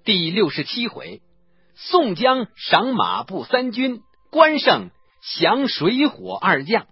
第67回，宋江赏马步三军，关胜降水火二将。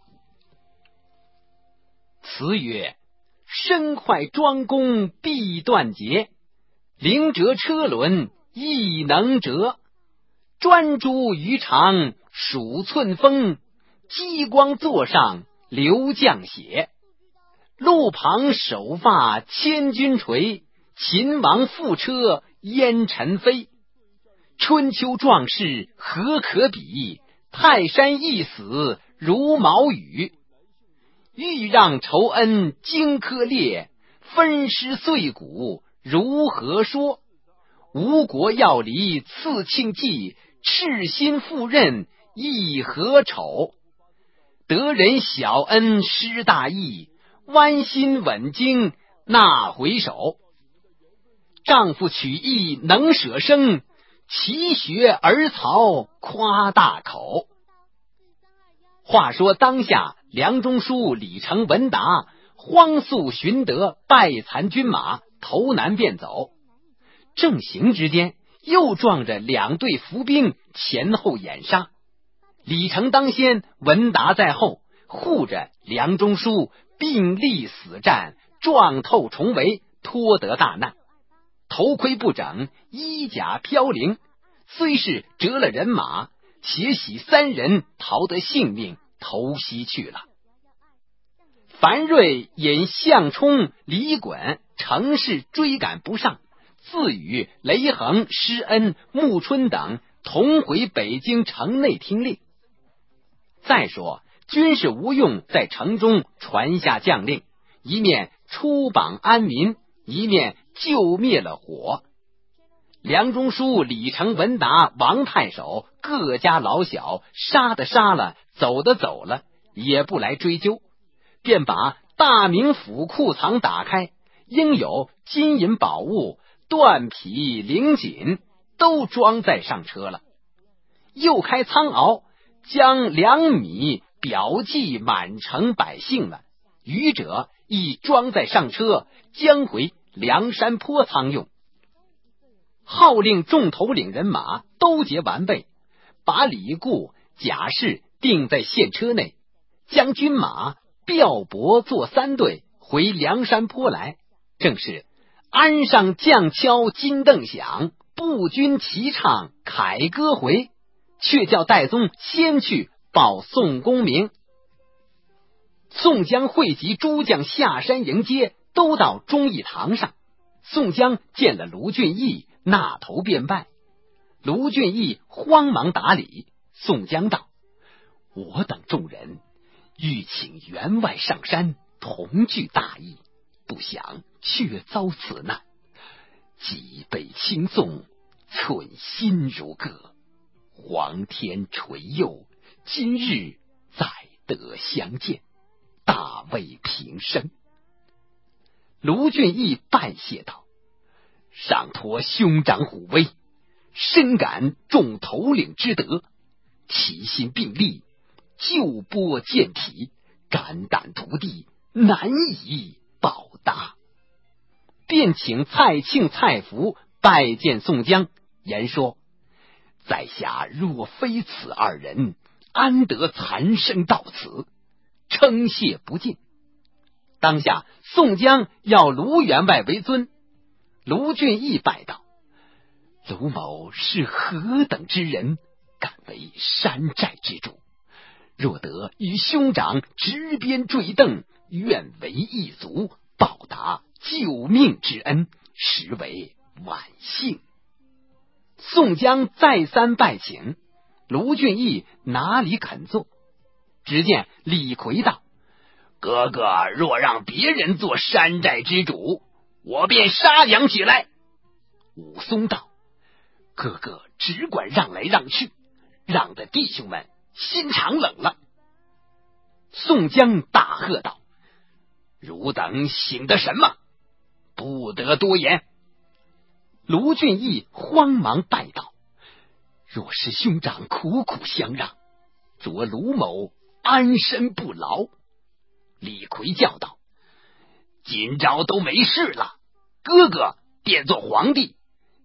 词曰：身快庄弓必断节，灵折车轮亦能折。专诸鱼肠数寸风，激光座上流将血。路旁首发千钧锤，秦王覆车烟尘飞。春秋壮士何可比，泰山一死如毛羽。欲让仇恩荆轲烈，分尸碎骨如何说？吴国要离刺庆忌，赤心赴任亦何丑？得人小恩失大义，弯心稳经那回首。丈夫取义能舍生，齐学儿曹夸大口。话说当下梁中书李成、文达荒速寻得败残军马，投南便走。正行之间，又撞着两队伏兵前后掩杀。李成当先，文达在后，护着梁中书并力死战，撞透重围，脱得大难。头盔不整，衣甲飘零，虽是折了人马，且喜三人逃得性命，投西去了。樊瑞引项冲、李衮乘势追赶不上，自与雷横、施恩、穆春等同回北京城内听令。再说军事吴用在城中传下将令，一面出榜安民，一面救灭了火。梁中书、李成、文达、王太守各家老小，杀的杀了，走的走了，也不来追究，便把大名府库藏打开，应有金银宝物、缎匹、绫锦都装载上车了。又开仓廒，将粮米表寄满城百姓了，余者亦装载上车，将回梁山坡仓用。号令众头领人马都结完备，把李固、贾氏定在县车内，将军马调拨作三队回梁山坡来。正是鞍上将敲金镫响，步军齐唱凯歌回，却叫戴宗先去报宋公明。宋江汇集诸将下山迎接，都到忠义堂上。宋江见了卢俊义，纳头便拜。卢俊义慌忙打礼。宋江道：我等众人欲请员外上山同聚大义，不想却遭此难，脊背轻送，寸心如割。皇天垂佑，今日再得相见，大为平生。卢俊义拜谢道：上托兄长虎威，深感众头领之德，齐心并力，救拨健体，肝胆涂地，难以报答。便请蔡庆、蔡福拜见宋江，言说：在下若非此二人，安得残生到此，称谢不尽。当下宋江要卢员外为尊。卢俊义拜道：卢某是何等之人，敢为山寨之主？若得与兄长执鞭坠镫，愿为一族，报答救命之恩，实为惋幸。宋江再三拜请，卢俊义哪里肯做？只见李逵道：哥哥若让别人做山寨之主，我便杀羊起来。武松道：哥哥只管让来让去，让得弟兄们心肠冷了。宋江大喝道：汝等醒得什么？不得多言。卢俊义慌忙拜道：若是兄长苦苦相让，着卢某安身不牢。李逵叫道：今朝都没事了，哥哥便做皇帝，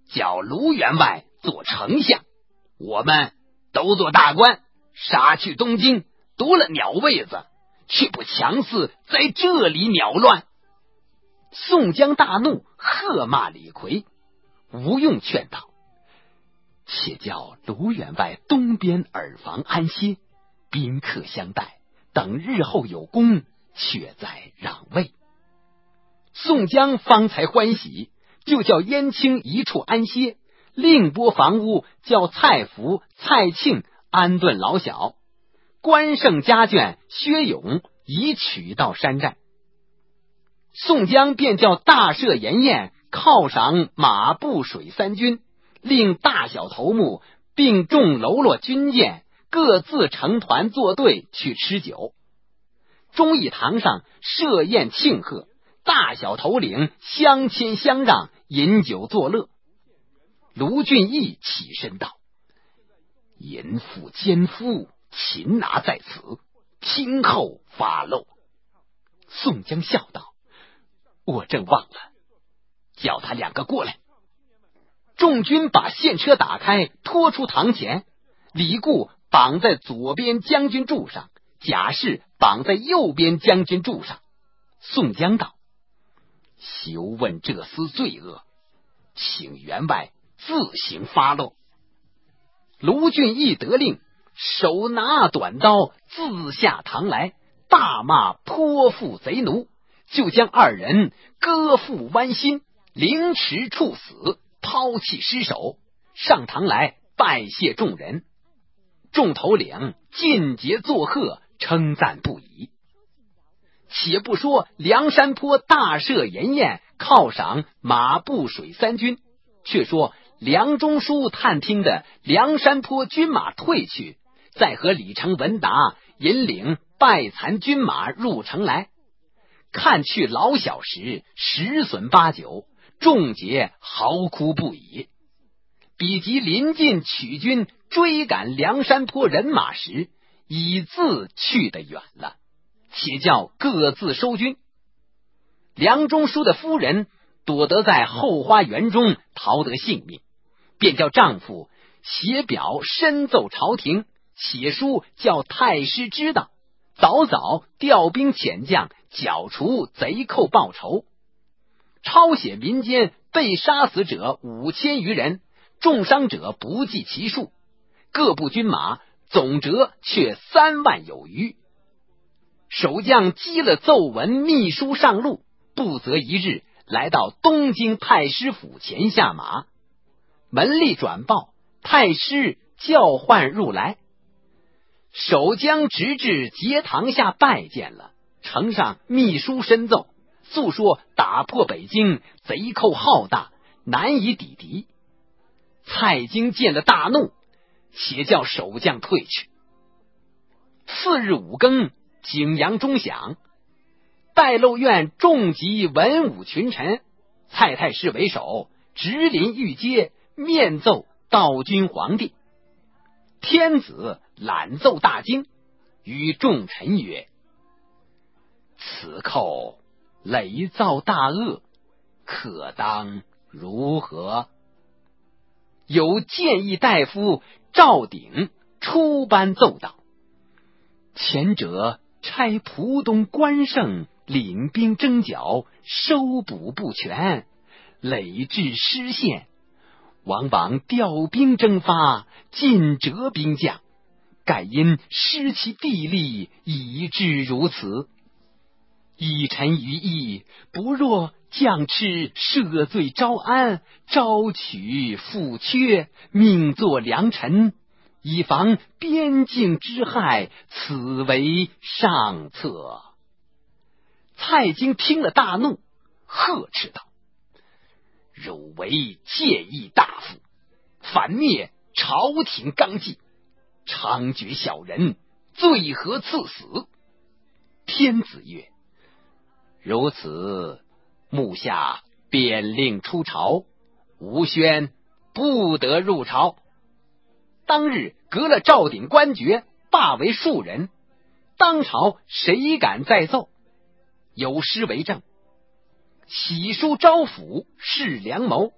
叫卢员外做丞相，我们都做大官，杀去东京，夺了鸟位子，却不强似在这里鸟乱。宋江大怒，喝骂李逵。吴用劝道：且叫卢员外东边耳房安歇，宾客相待，等日后有功，却再让位。宋江方才欢喜，就叫燕青一处安歇，另拨房屋，叫蔡福、蔡庆安顿老小。关胜家眷薛勇已取到山寨。宋江便叫大赦筵宴，犒赏马步水三军，令大小头目并众喽啰军舰各自成团作队去吃酒。忠义堂上设宴庆贺，大小头领相谦相让，饮酒作乐。卢俊义起身道：淫妇奸夫，擒拿在此，听候发落。宋江笑道：我正忘了，叫他两个过来。众军把线车打开，拖出堂前，李固绑在左边将军柱上，贾氏绑在右边将军柱上。宋江道：休问这厮罪恶，请员外自行发落。卢俊义得令，手拿短刀自下堂来，大骂泼妇贼奴，就将二人割腹剜心，凌迟处死，抛弃尸首，上堂来拜谢众人。众头领尽皆作贺，称赞不已。且不说梁山坡大赦筵宴，犒赏马步水三军，却说梁中书探听的梁山坡军马退去，再和李成文达引领败残军马入城来，看去老小时十损八九，众皆嚎哭不已。比及临近取军追赶梁山坡人马时，已自去得远了，且叫各自收军。梁中书的夫人躲得在后花园中，逃得性命，便叫丈夫写表申奏朝廷，写书叫太师知道，早早调兵遣将，剿除贼寇报仇。抄写民间被杀死者5000余人，重伤者不计其数，各部军马总折却3万有余。守将积了奏文密书上路，不择一日，来到东京太师府前下马。门吏转报，太师叫唤入来。守将直至节堂下拜见了，呈上密书申奏，诉说打破北京，贼寇浩大，难以抵敌。蔡京见了大怒，且叫守将退去。次日5更，景阳钟响，拜漏院众级文武群臣，蔡太师为首，直临御阶，面奏道君皇帝。天子览奏大惊，与众臣曰：此寇累造大恶，可当如何？有谏议大夫赵鼎出班奏道：前者差蒲东关胜领兵征剿，收捕不全，累至失陷，往往调兵征发，尽折兵将，盖因失其地利，以致如此。依臣于意，不若将敕赦罪招安，招取复缺，命作良臣，以防边境之害，此为上策。蔡京听了大怒，呵斥道：汝为谏议大夫，反灭朝廷纲纪，猖獗小人，罪何赐死？天子曰：如此，目下便令出朝，吴宣不得入朝。当日革了赵鼎官爵，罢为庶人，当朝谁敢再奏？有诗为证：喜书招抚是良谋，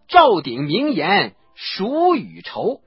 赵鼎明言孰与仇？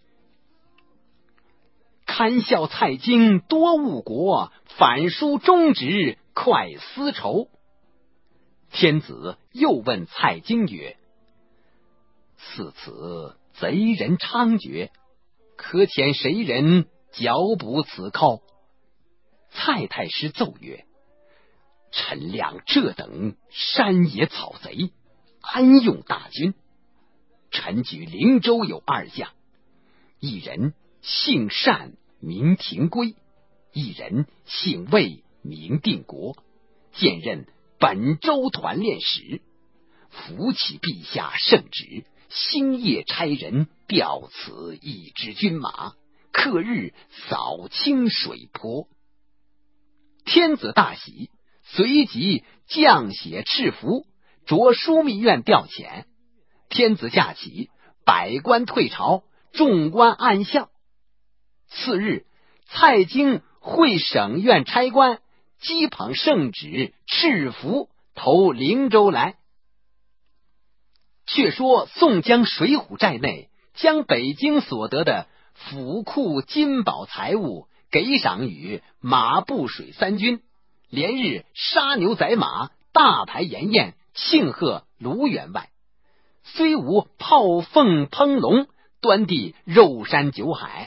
堪笑蔡京多误国，反书忠直快思仇。天子又问蔡京曰：似此贼人猖獗，可遣谁人剿捕此寇？蔡太师奏曰：臣谅这等山野草贼，安用大军？臣举灵州有2将，一人姓单名廷圭，一人姓魏名定国，现任本州团练使，扶起陛下圣旨，星夜差人调此1支军马，克日扫清水泊。天子大喜，随即降写敕符，着枢密院调遣。天子驾起，百官退朝，众官暗笑。次日，蔡京会省院差官，击捧圣旨敕符，投灵州来。却说宋江水浒寨内将北京所得的府库金宝财物给赏与马步水3军，连日杀牛宰马，大排筵宴，庆贺卢员外。虽无炮凤烹龙，端地肉山酒海。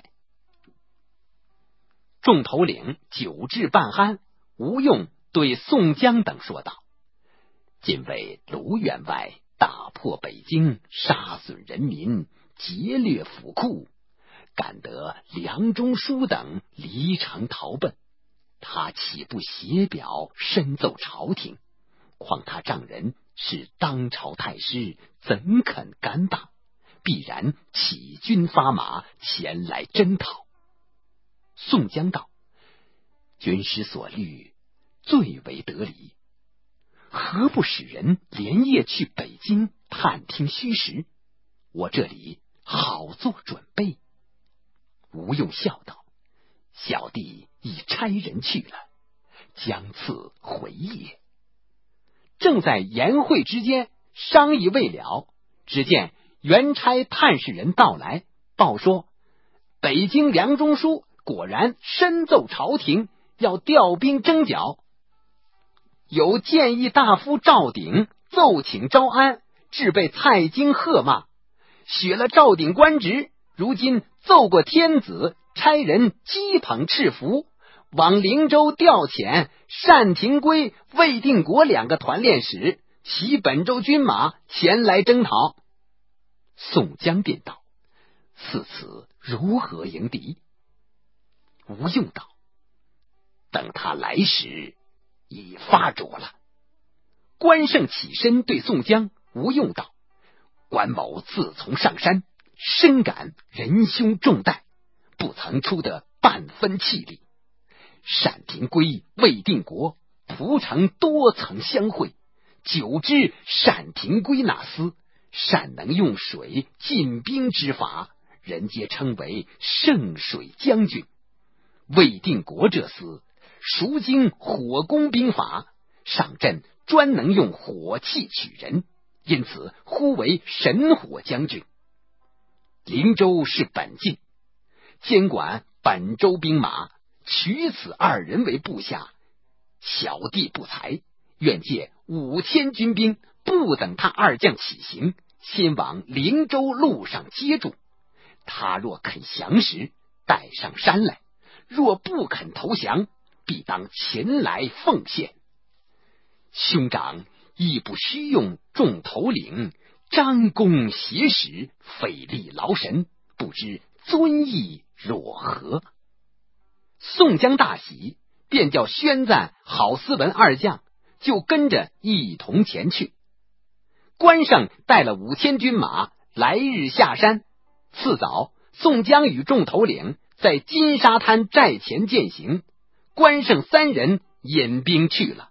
众头领酒至半酣，吴用对宋江等说道：今为卢员外大破北京，杀损人民，劫掠府库，赶得梁中书等离城逃奔，他岂不写表深奏朝廷？况他丈人是当朝太师，怎肯甘当？必然起军发马前来征讨。宋江道：军师所虑最为得理，何不使人连夜去北京探听虚实？我这里好做准备。吴用笑道：小弟已差人去了，将次回也。正在言会之间，商议未了，只见元差探视人到来，报说北京梁中书果然深奏朝廷，要调兵征剿。有谏议大夫赵鼎奏请招安，致被蔡京喝骂，许了赵鼎官职，如今奏过天子，差人击捧敕符，往灵州调遣单廷圭、魏定国2个团练使，骑本州军马前来征讨。宋江便道：似此如何迎敌？吴用道：等他来时已发着了。关胜起身对宋江、吴用道：关某自从上山，深感仁兄重待，不曾出得半分气力。单廷圭、魏定国蒲城多曾相会，久知单廷圭那厮善能用水进兵之法，人皆称为圣水将军。魏定国这厮熟经火攻兵法，上阵专能用火器取人，因此呼为神火将军。灵州是本境，监管本州兵马，取此2人为部下，小弟不才，愿借5000军兵，不等他2将起行，先往灵州路上接住。他若肯降时，带上山来；若不肯投降，必当前来奉献。兄长亦不须用众头领张弓挟使，费力劳神，不知尊意若何？宋江大喜，便叫宣赞、郝思文2将就跟着一同前去。关胜带了5000军马，来日下山。次早，宋江与众头领在金沙滩寨前饯行，关胜3人引兵去了。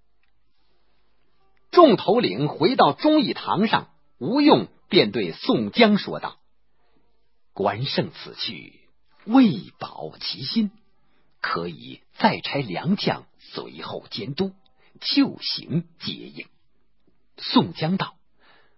众头领回到忠义堂上，吴用便对宋江说道：关胜此去，为保其心，可以再差2将随后监督，就行接应。宋江道：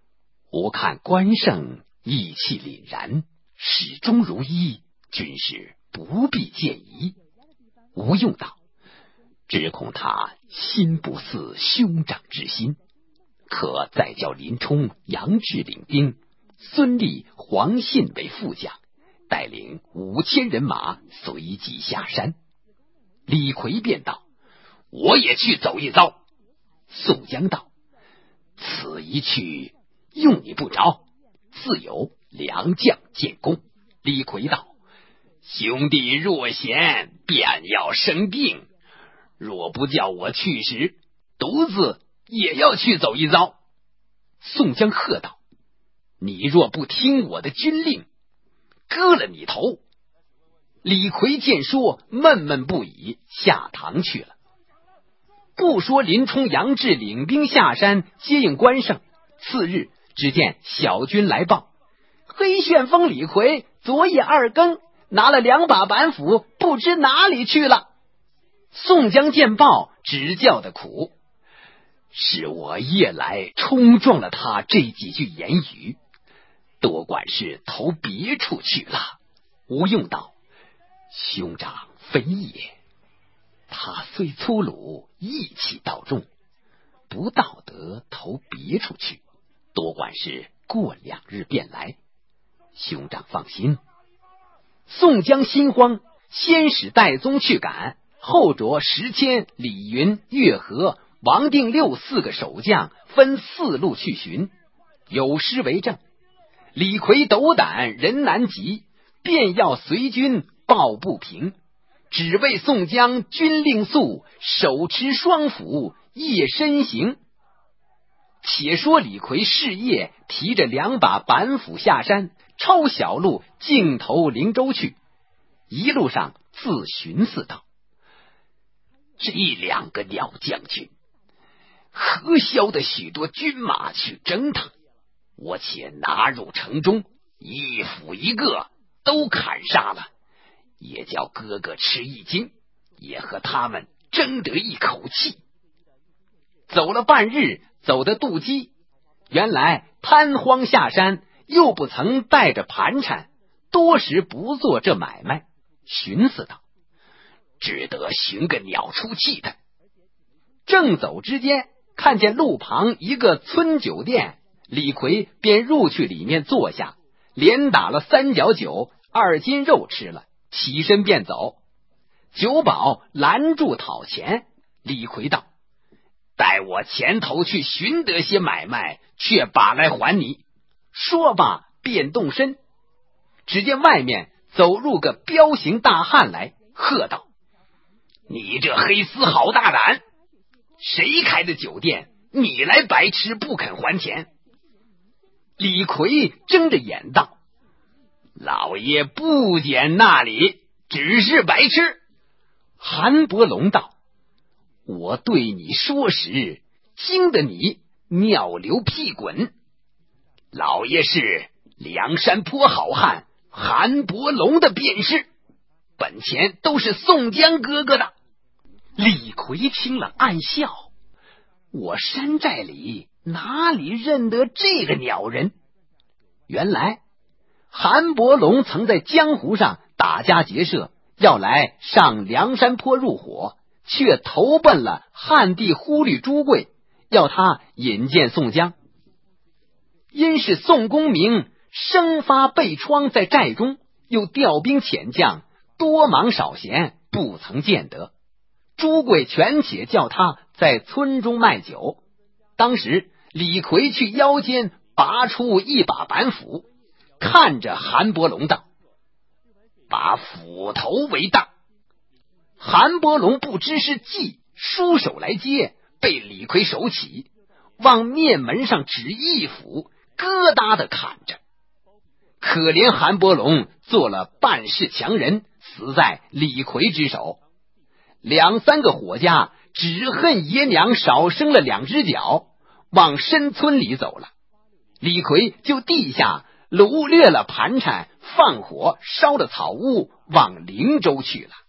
吾看关胜意气凛然，始终如一，军师不必见疑。吴用道：只恐他心不似兄长之心，可再叫林冲、杨志领兵，孙立、黄信为副将，带领5000人马随即下山。李逵便道：我也去走一遭。宋江道：此一去用你不着，自有良将建功。李逵道：兄弟若嫌，便要生病，若不叫我去时，独自也要去走一遭。宋江喝道：你若不听我的军令，割了你头。李逵见说，闷闷不已，下堂去了。不说林冲、杨志领兵下山接应关胜，次日只见小军来报，黑旋风李逵昨夜2更拿了2把板斧，不知哪里去了。宋江见报，只叫得苦，是我夜来冲撞了他这几句言语，多管是投别处去了。吴用道：兄长非也，他虽粗鲁，义气道重，不道德投别处去，多管是过2日便来。兄长放心。宋江心慌，先使戴宗去赶，后着石谦、李云、岳和、王定六4个守将分4路去寻，有诗为证。李逵斗胆人难及，便要随军抱不平，只为宋江军令速，手持双斧夜身行。且说李逵是夜提着2把板斧下山，抄小路径投灵州去。一路上自寻思道：这2个鸟将军何消得许多军马去征他，我且拿入城中，一斧一个都砍杀了，也叫哥哥吃一惊，也和他们争得一口气。走了半日，走得肚饥，原来贪荒下山，又不曾带着盘缠，多时不做这买卖，寻思道：只得寻个鸟出气的。正走之间，看见路旁一个村酒店，李逵便入去里面坐下，连打了3角酒，2斤肉吃了，起身便走。酒保拦住讨钱，李逵道：待我前头去寻得些买卖，却把来还你。说罢便动身。只见外面走入个彪形大汉来，喝道：你这黑厮好大胆，谁开的酒店，你来白吃不肯还钱？李逵睁着眼道：老爷不捡那里，只是白吃。韩伯龙道：我对你说时，惊得你尿流屁滚。老爷是梁山坡好汉韩伯龙的便是，本钱都是宋江哥哥的。李逵听了暗笑，我山寨里哪里认得这个鸟人？原来韩伯龙曾在江湖上打家劫舍，要来上梁山坡入伙，却投奔了汉帝忽律朱贵，要他引荐宋江。因是宋公明生发被疮在寨中，又调兵遣将，多忙少闲，不曾见得。朱贵权且叫他在村中卖酒。当时李逵去腰间拔出1把板斧，看着韩伯龙道：把斧头为当。韩伯龙不知是计，舒手来接，被李逵手起，往面门上指一斧，疙瘩的砍着。可怜韩伯龙做了办事强人，死在李逵之手。2、3个伙家只恨爷娘少生了2只脚，往深村里走了。李逵就地下掳掠了盘缠，放火烧了草屋，往灵州去了。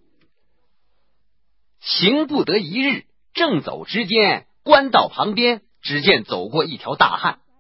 行不得1日，正走之间，官道旁边只见走过一条大汉，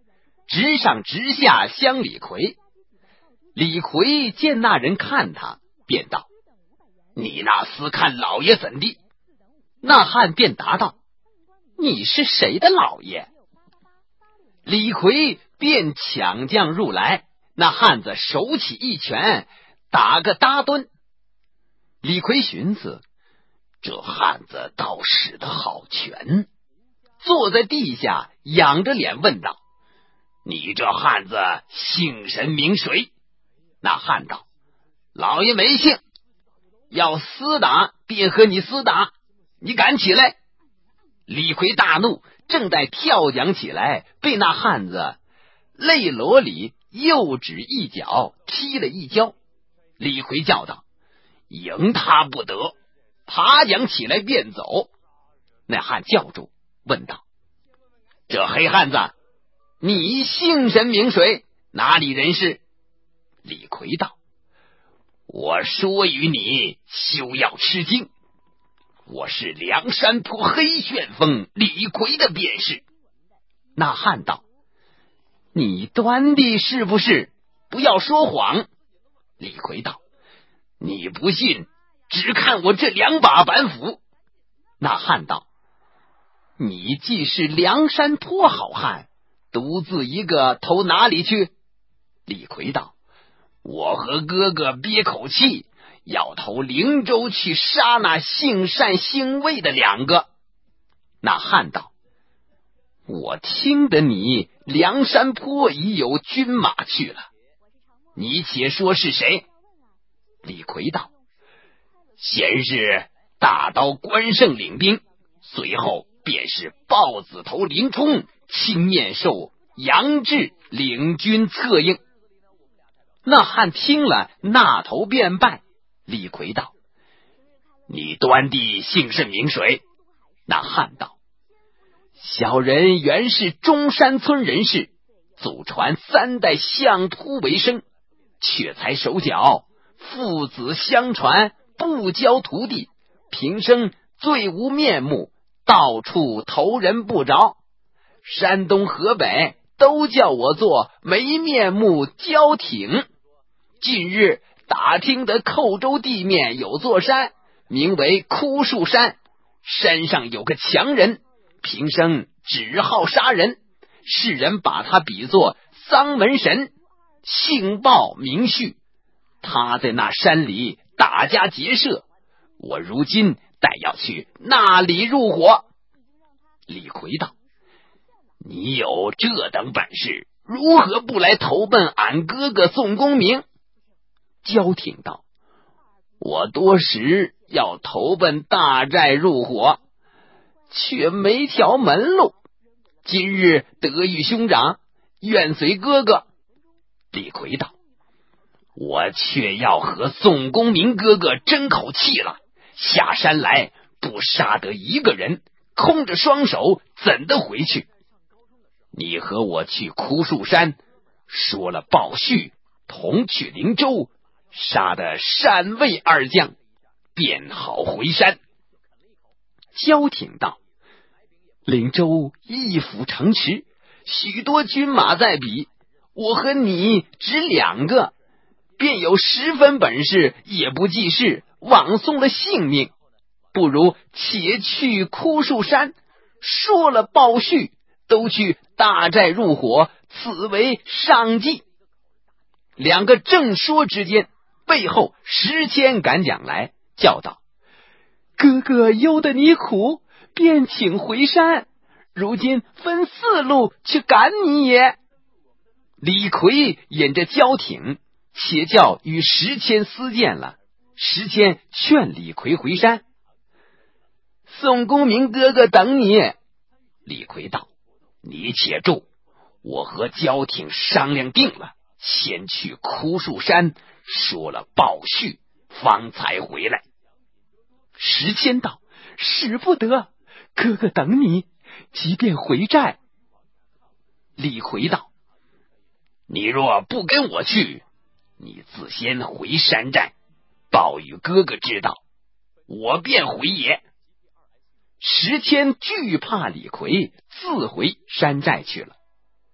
直上直下相李逵。李逵见那人看他，便道：你那厮看老爷怎地？那汉便答道：你是谁的老爷？李逵便抢将入来，那汉子手起一拳，打个搭蹲。李逵寻思，这汉子倒使得好拳，坐在地下仰着脸问道：你这汉子姓神名谁？那汉道：老爷没姓，要厮打便和你厮打，你敢起来？李逵大怒，正待跳将起来，被那汉子肋罗里右指一脚踢了一跤。李逵叫道：赢他不得！爬将起来便走。那汉叫住，问道：这黑汉子，你姓神名谁？哪里人士？李逵道：我说与你，休要吃惊。我是梁山泊黑旋风李逵的便是。那汉道：你端的是不是？不要说谎。李逵道：你不信，只看我这2把板斧。那汉道：你既是梁山泊好汉，独自一个投哪里去？李逵道：我和哥哥憋口气，要投灵州去杀那姓单姓魏的2个。那汉道：我听得你梁山泊已有军马去了，你且说是谁？李逵道：先是大刀关胜领兵，随后便是豹子头林冲、青面兽杨志领军策应。那汉听了，那头便拜。李逵道：你端地姓甚名谁？那汉道：小人原是中山村人士，祖传3代相扑为生，却才手脚，父子相传，不教徒弟，平生最无面目，到处投人不着。山东河北都叫我做没面目焦挺。近日打听得寇州地面有座山，名为枯树山，山上有个强人，平生只好杀人，世人把他比作丧门神，姓鲍名旭。他在那山里打家劫舍，我如今待要去那里入伙。李逵道：你有这等本事，如何不来投奔俺哥哥宋公明？焦挺道：我多时要投奔大寨入伙，却没条门路，今日得遇兄长，愿随哥哥。李逵道：我却要和宋公明哥哥争口气了，下山来不杀得一个人，空着双手怎的回去？你和我去枯树山，说了鲍旭，同去灵州，杀得单魏2将，便好回山。焦挺道：灵州一府城池，许多军马在比，我和你只2个，便有10分本事，也不济事，枉送了性命。不如且去枯树山，说了鲍旭，都去大寨入伙，此为上计。2个正说之间，背后石谦赶将来，叫道：哥哥忧得你苦，便请回山，如今分4路去赶你也。李逵引着焦挺，且叫与石谦私见了。石谦劝李逵回山。宋公明哥哥等你。李逵道：你且住，我和焦挺商量定了，先去枯树山，说了鲍旭，方才回来。石谦道：使不得，哥哥等你，即便回寨。李逵道：你若不跟我去，你自先回山寨，报与哥哥知道，我便回也。石谦惧怕李逵，自回山寨去了。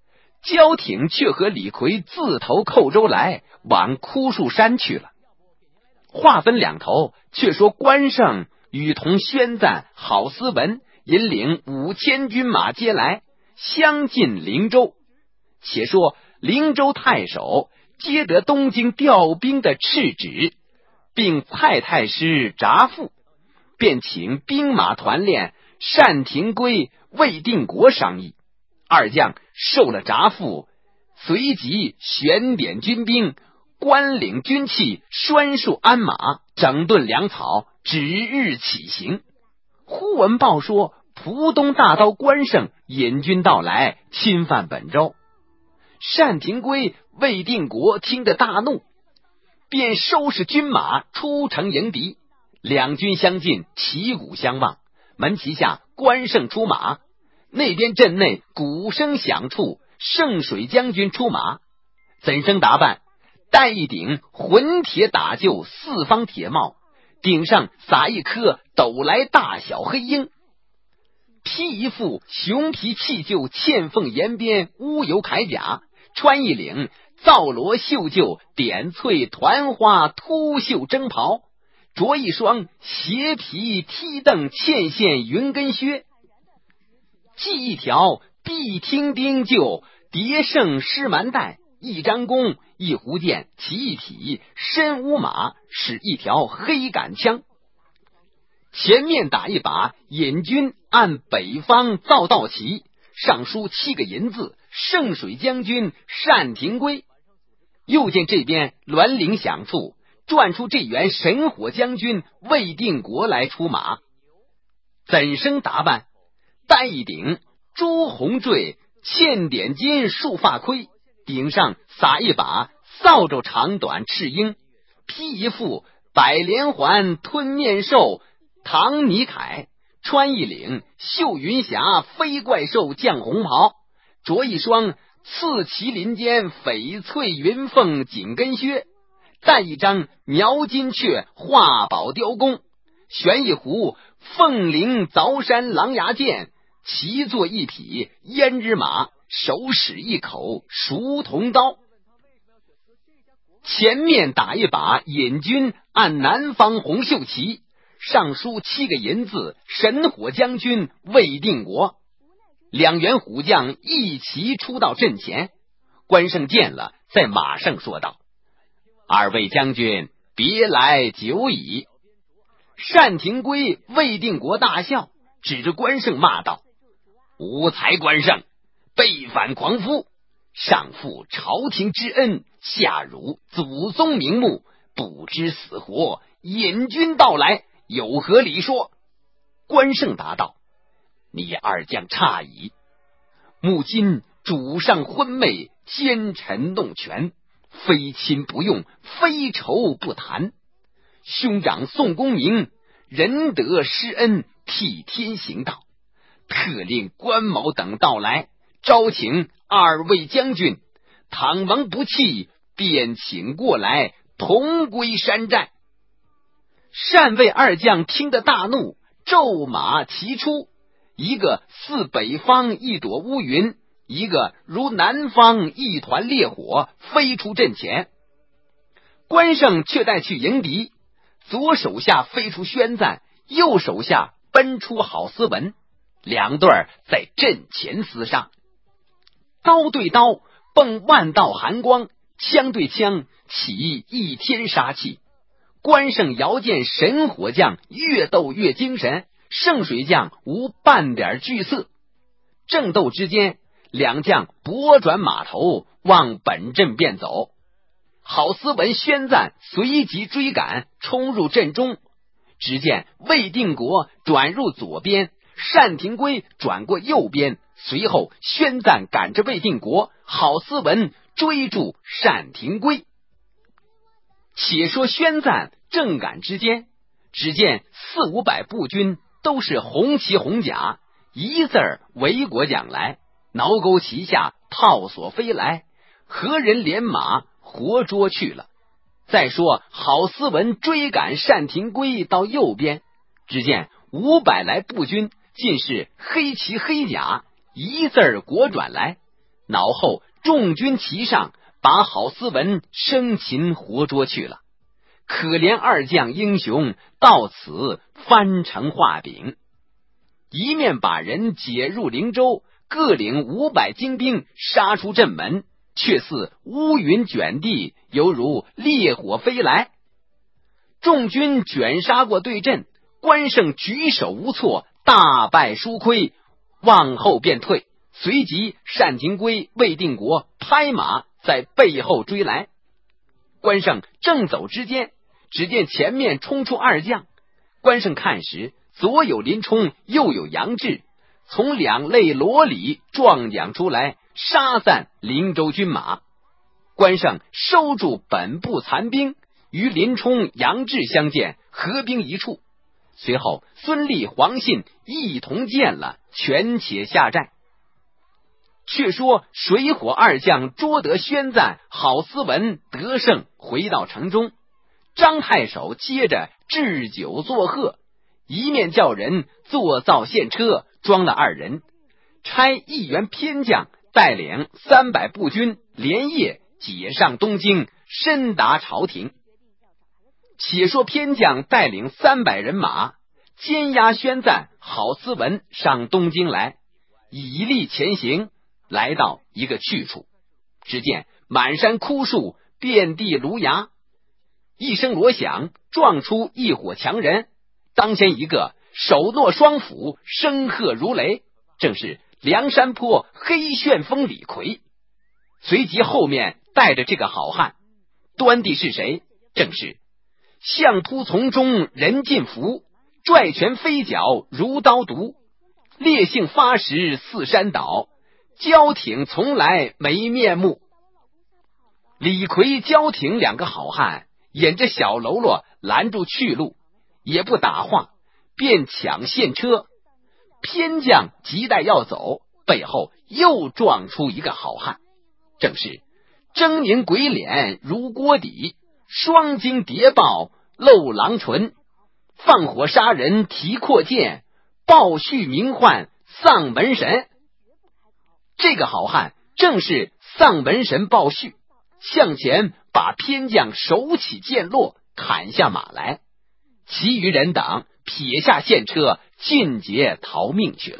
焦挺却和李逵自投寇州来，往枯树山去了。话分两头，却说关胜与同宣赞、郝思文引领5000军马皆来，相进灵州。且说灵州太守接得东京调兵的敕旨，并蔡太师札付，便请兵马团练单廷圭、魏定国商议。二将受了札付，随即选点军兵，关领军器，拴束鞍马，整顿粮草，指日起行。忽闻报说，蒲东大刀关胜引军到来，侵犯本州。单廷圭、魏定国听得大怒，便收拾军马出城迎敌。两军相近，旗鼓相望，门旗下关胜出马。那边阵内鼓声响处，圣水将军出马，怎生打扮？戴一顶浑铁打旧四方铁帽，顶上撒一颗斗来大小黑鹰，披一副熊皮弃旧嵌缝沿边乌油铠甲，穿一领皂罗绣就点翠团花凸绣征袍，着一双斜皮踢蹬嵌线云根靴，系一条碧听丁就叠胜狮蛮带，一张弓，一壶箭，骑一匹深乌马，使一条黑杆枪。前面打一把引军按北方造道旗，上书7个银字，圣水将军单廷圭。又见这边銮铃响处，转出这员神火将军魏定国来出马。怎生打扮？戴一顶朱红坠嵌点金束发盔，顶上撒一把扫帚长短赤缨，披一副百连环吞面兽唐尼铠，穿一领绣云霞飞怪兽绛红袍，着一双刺麒麟间翡翠云凤紧跟靴，戴一张描金雀画宝雕弓，悬一壶凤翎凿山狼牙剑，骑坐一匹胭脂马，手使一口熟铜刀。前面打一把引军按南方红绣旗，上书7个银字，神火将军魏定国。两员虎将一齐出到阵前，关胜见了，在马上说道：二位将军别来久矣。单廷圭、魏定国大笑，指着关胜骂道：无才关胜，背反狂夫，上负朝廷之恩，下辱祖宗名目，不知死活，引军到来，有何理说？关胜答道：你二将差矣。目今主上昏昧，奸臣弄权，非亲不用，非仇不谈。兄长宋公明仁德施恩，替天行道，特令关某等到来，招请二位将军，倘王不弃，便请过来同归山寨。单魏二将听得大怒，骤马齐出，一个似北方一朵乌云，一个如南方一团烈火，飞出阵前。关胜却待去迎敌，左手下飞出宣赞，右手下奔出郝思文，两对在阵前厮杀，刀对刀迸万道寒光，枪对枪起一天杀气。关胜遥见神火将越斗越精神，圣水将无半点惧色。正斗之间，两将拨转马头，往本阵便走。郝思文、宣赞随即追赶，冲入阵中。只见魏定国转入左边，单廷圭转过右边，随后宣赞赶着魏定国，郝思文追住单廷圭。且说宣赞正赶之间，只见400-500步军都是红旗红甲，一字儿围国将来，挠钩旗下，炮索飞来，何人连马活捉去了。再说郝思文追赶单廷圭到右边，只见500来步军尽是黑旗黑甲，一字儿国转来，脑后众军齐上，把郝思文生擒活捉去了。可怜二将英雄到此翻成画饼，一面把人解入灵州，各领500精兵杀出阵门，却似乌云卷地，犹如烈火飞来。众军卷杀过对阵，关胜举手无措，大败输亏，往后便退。随即单廷圭、魏定国拍马在背后追来。关胜正走之间，只见前面冲出2将。关胜看时，左有林冲，右有杨志，从2类罗里撞将出来，杀散灵州军马。关胜收住本部残兵，与林冲、杨志相见，合兵一处。随后孙立、黄信一同见了，全且下寨。却说水火2将捉得宣赞、郝思文得胜，回到城中。张太守接着置酒作贺，一面叫人做造献车，装了2人，差1员偏将带领300步军连夜解上东京，深达朝廷。且说偏将带领300人马，监押宣赞、郝思文上东京来，以力前行。来到一个去处，只见满山枯树，遍地芦芽。一声锣响，撞出一伙强人，当先一个手握双斧，声喝如雷，正是梁山坡黑旋风李逵。随即后面带着这个好汉，端地是谁？正是相扑丛中人尽伏，拽拳飞脚如刀毒，烈性发时似山倒，交挺从来没面目。李逵、交挺2个好汉引着小喽啰拦住去路，也不打话，便抢献车。偏将急待要走，背后又撞出一个好汉，正是狰狞鬼脸如锅底，双睛谍报露狼唇，放火杀人提阔剑，报续名唤丧门神。这个好汉正是丧门神鲍旭，向前把偏将手起剑落，砍下马来。其余人等撇下献车，尽皆逃命去了。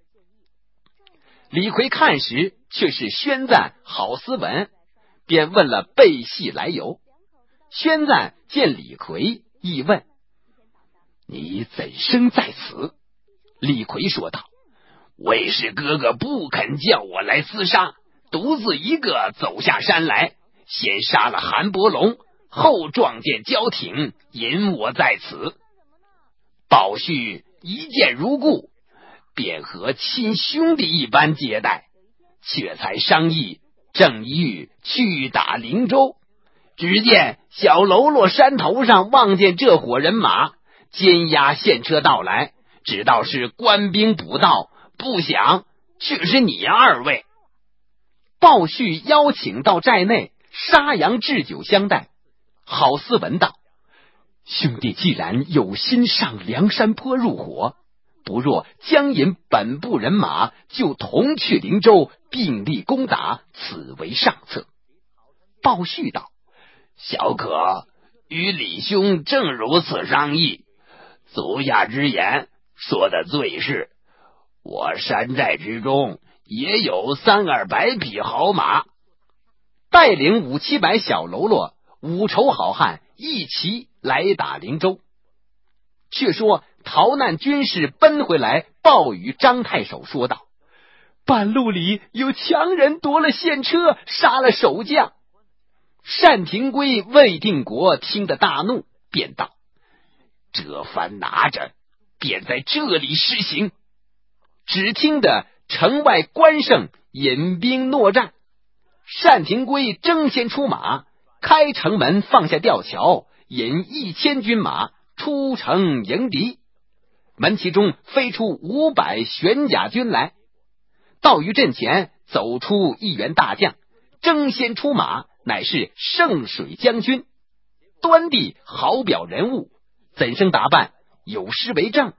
李逵看时，却是宣赞、郝思文，便问了背戏来由。宣赞见李逵，亦问：你怎生在此？李逵说道：魏氏哥哥不肯叫我来厮杀，独自一个走下山来，先杀了韩伯龙，后撞见交挺，引我在此。鲍旭一见如故，便和亲兄弟一般接待，却才商议，正欲去打灵州。只见小喽啰山头上望见这伙人马，监押献车到来，知道是官兵捕到，不想却是你2位。鲍旭邀请到寨内，杀羊置酒相待。郝思文道：兄弟既然有心上梁山坡入伙，不若将引本部人马，就同去灵州，并力攻打，此为上策。鲍旭道：小可与李兄正如此商议，足下之言说的最是。我山寨之中也有300-200匹好马，带领500-700小喽啰5筹好汉一齐来打灵州。却说逃难军士奔回来，报与张太守说道：半路里有强人夺了献车，杀了守将。单廷圭、魏定国听得大怒，便道：这番拿着，便在这里施行。只听得城外关胜引兵搦战，单廷圭争先出马，开城门，放下吊桥，引1000军马出城迎敌。门其中飞出500玄甲军来，到于阵前，走出一员大将，争先出马，乃是圣水将军。端地好表人物，怎生打扮？有诗为证：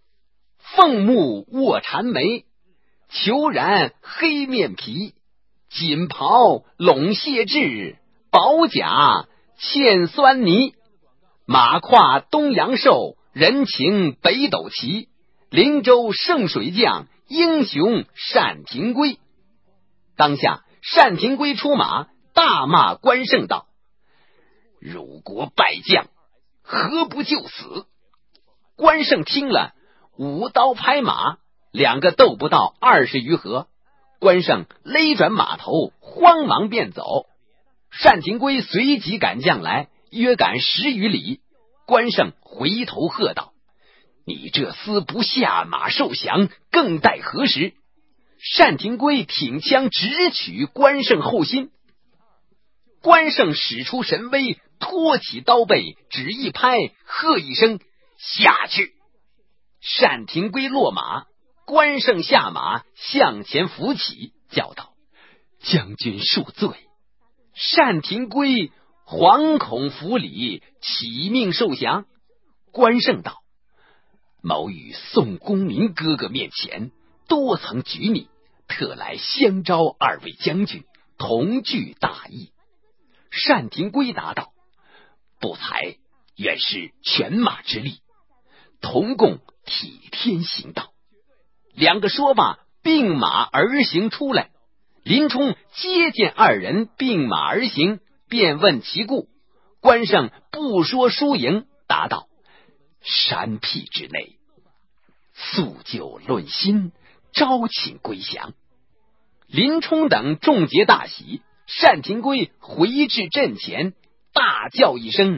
凤目卧缠眉，虬髯黑面皮， 锦袍笼谢质，宝甲嵌酸泥。马跨东阳兽，人情北斗旗。灵州圣水将，英雄单廷圭。当下单廷圭出马，大骂关胜道：辱国败将，何不就死？关胜听了，舞刀拍马，两个斗不到20余合，关胜勒转马头，慌忙便走。单廷圭随即赶将来，约赶10余里。关胜回头喝道：你这厮不下马受降，更待何时？单廷圭挺枪直取关胜后心。关胜使出神威，托起刀背，只一拍，喝一声下去。单廷圭落马，关胜下马向前扶起，叫道：将军恕罪。单廷圭惶恐服礼，起命受降。关胜道：某与宋公明哥哥面前多曾举你，特来相招2位将军，同具大义。单廷圭答道：不才原是犬马之力，同共体天行道。两个说罢，并马而行出来。林冲接见二人并马而行，便问其故。关胜不说输赢，答道：山僻之内，诉旧论新，招请归降。林冲等众皆大喜。单廷圭回至阵前，大叫一声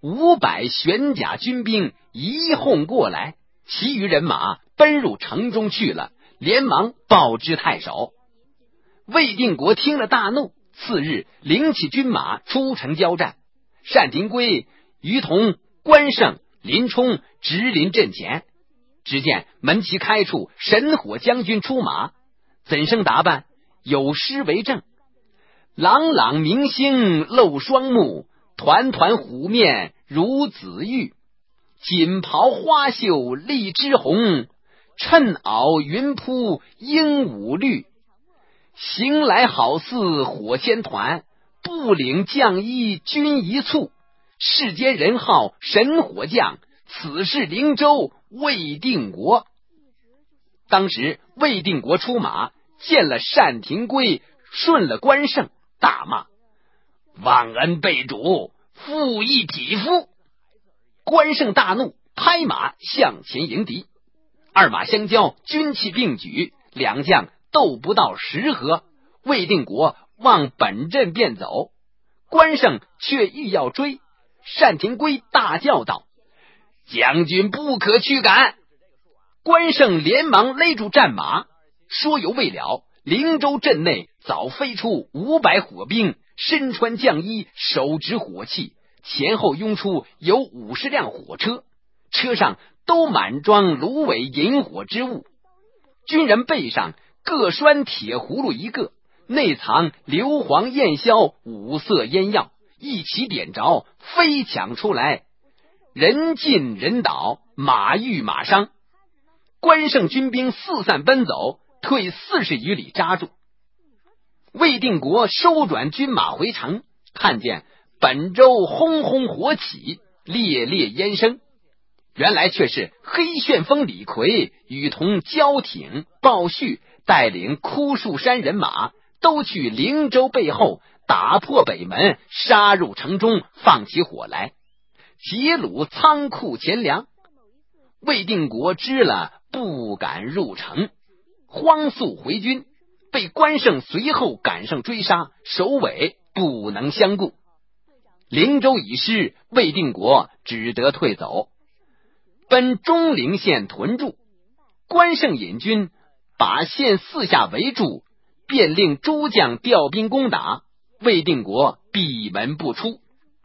，500玄甲军兵一哄过来，其余人马奔入城中去了，连忙报知太守。魏定国听了大怒，次日领起军马出城交战。单廷圭于同关胜、林冲直临阵前，只见门旗开处，神火将军出马，怎生打扮？有诗为证：朗朗明星露双目，团团虎面如紫玉。锦袍花袖荔枝红，衬袄云铺鹦鹉绿。行来好似火千团，不领将衣军一簇。世间人号神火将，此是灵州魏定国。当时魏定国出马，见了单廷圭，顺了关胜，大骂：忘恩背主，负义匹夫！关胜大怒，拍马向前迎敌。二马相交，军器并举，两将斗不到10合，魏定国往本阵便走。关胜却欲要追，单廷圭大叫道：将军不可驱赶！关胜连忙勒住战马，说犹未了，灵州阵内早飞出500火兵，身穿将衣，手执火器，前后拥出有50辆火车，车上都满装芦苇引火之物。军人背上各拴铁葫芦一个，内藏硫磺焰硝5色烟药，一起点着，飞抢出来，人进人倒，马遇马伤。关胜军兵四散奔走，退40余里扎住。魏定国收转军马回城，看见本州轰轰火起，烈烈烟生，原来却是黑旋风李逵与同焦挺、鲍旭带领枯树山人马，都去灵州背后打破北门，杀入城中，放起火来，劫掳仓库钱粮。魏定国知了，不敢入城，慌速回军，被关胜随后赶上追杀，首尾不能相顾。灵州已失，魏定国只得退走，奔钟陵县屯驻。关胜引军把县四下围住，便令诸将调兵攻打，魏定国闭门不出。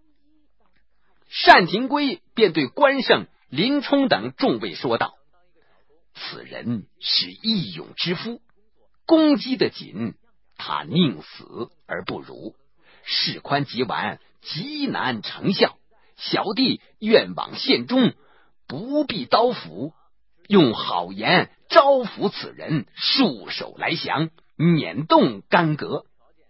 单廷圭便对关胜、林冲等众位说道：此人是义勇之夫，攻击的紧，他宁死而不辱，事宽即完，极难成效。小弟愿往县中，不必刀斧，用好言招抚此人，束手来降，免动干戈。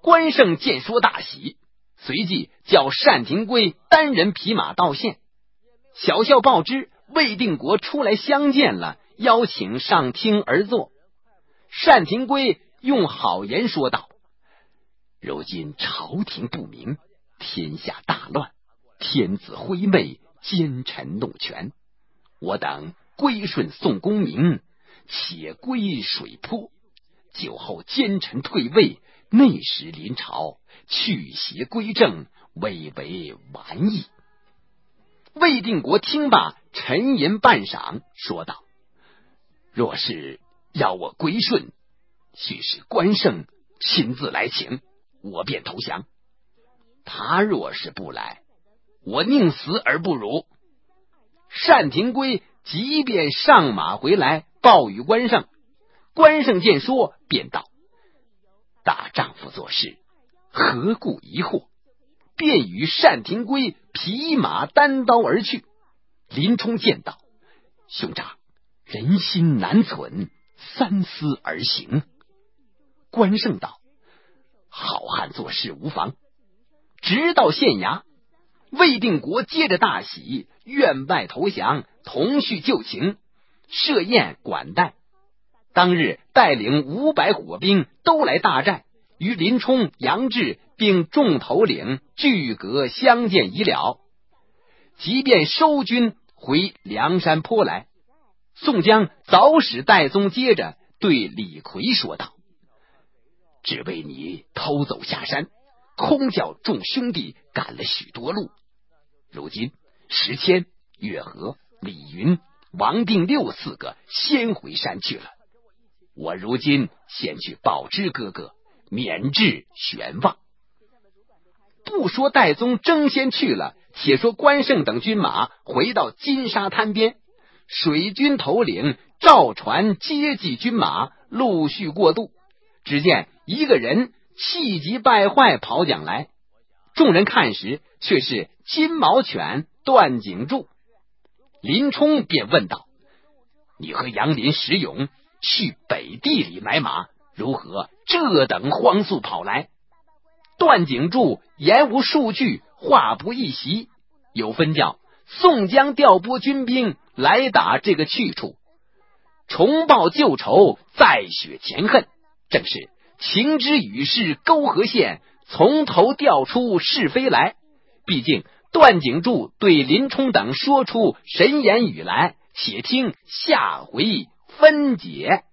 关胜见说大喜，随即叫单廷圭单人匹马到县。小校报知魏定国出来相见了，邀请上厅而坐。单廷圭用好言说道：如今朝廷不明，天下大乱，天子挥媚，奸臣弄权，我等归顺宋公明，且归水泊，久后奸臣退位，内时临朝，去邪归正，未为玩意。魏定国听罢，沉吟半晌，说道：若是要我归顺，须是关胜亲自来请，我便投降。他若是不来，我宁死而不辱。单廷圭即便上马回来，报与关胜。关胜见说，便道：大丈夫做事，何故疑惑？便与单廷圭匹马单刀而去。林冲见道：兄长，人心难存，三思而行。关胜道：好汉做事无妨。直到县衙，魏定国接着大喜，愿拜投降，同叙旧情，设宴管待。当日带领500火兵都来大寨，与林冲、杨志并众头领聚阁相见已了。即便收军回梁山坡来，宋江早使戴宗接着对李逵说道：只为你偷走下山，空叫众兄弟赶了许多路。如今石谦、月和、李云、王定六4个先回山去了，我如今先去报知哥哥，免致悬望。不说戴宗争先去了，且说关胜等军马回到金沙滩边，水军头领赵传接济军马陆续过渡。只见一个人气急败坏跑将来，众人看时，却是金毛犬段景柱。林冲便问道：你和杨林、石勇去北地里买马，如何这等荒速跑来？段景柱言无数句，话不一席，有分教宋江调拨军兵来打这个去处，重报旧仇，再雪前恨，正是情之与是沟河县，从头调出是非来。毕竟段景柱对林冲等说出神言语来，且听下回分解。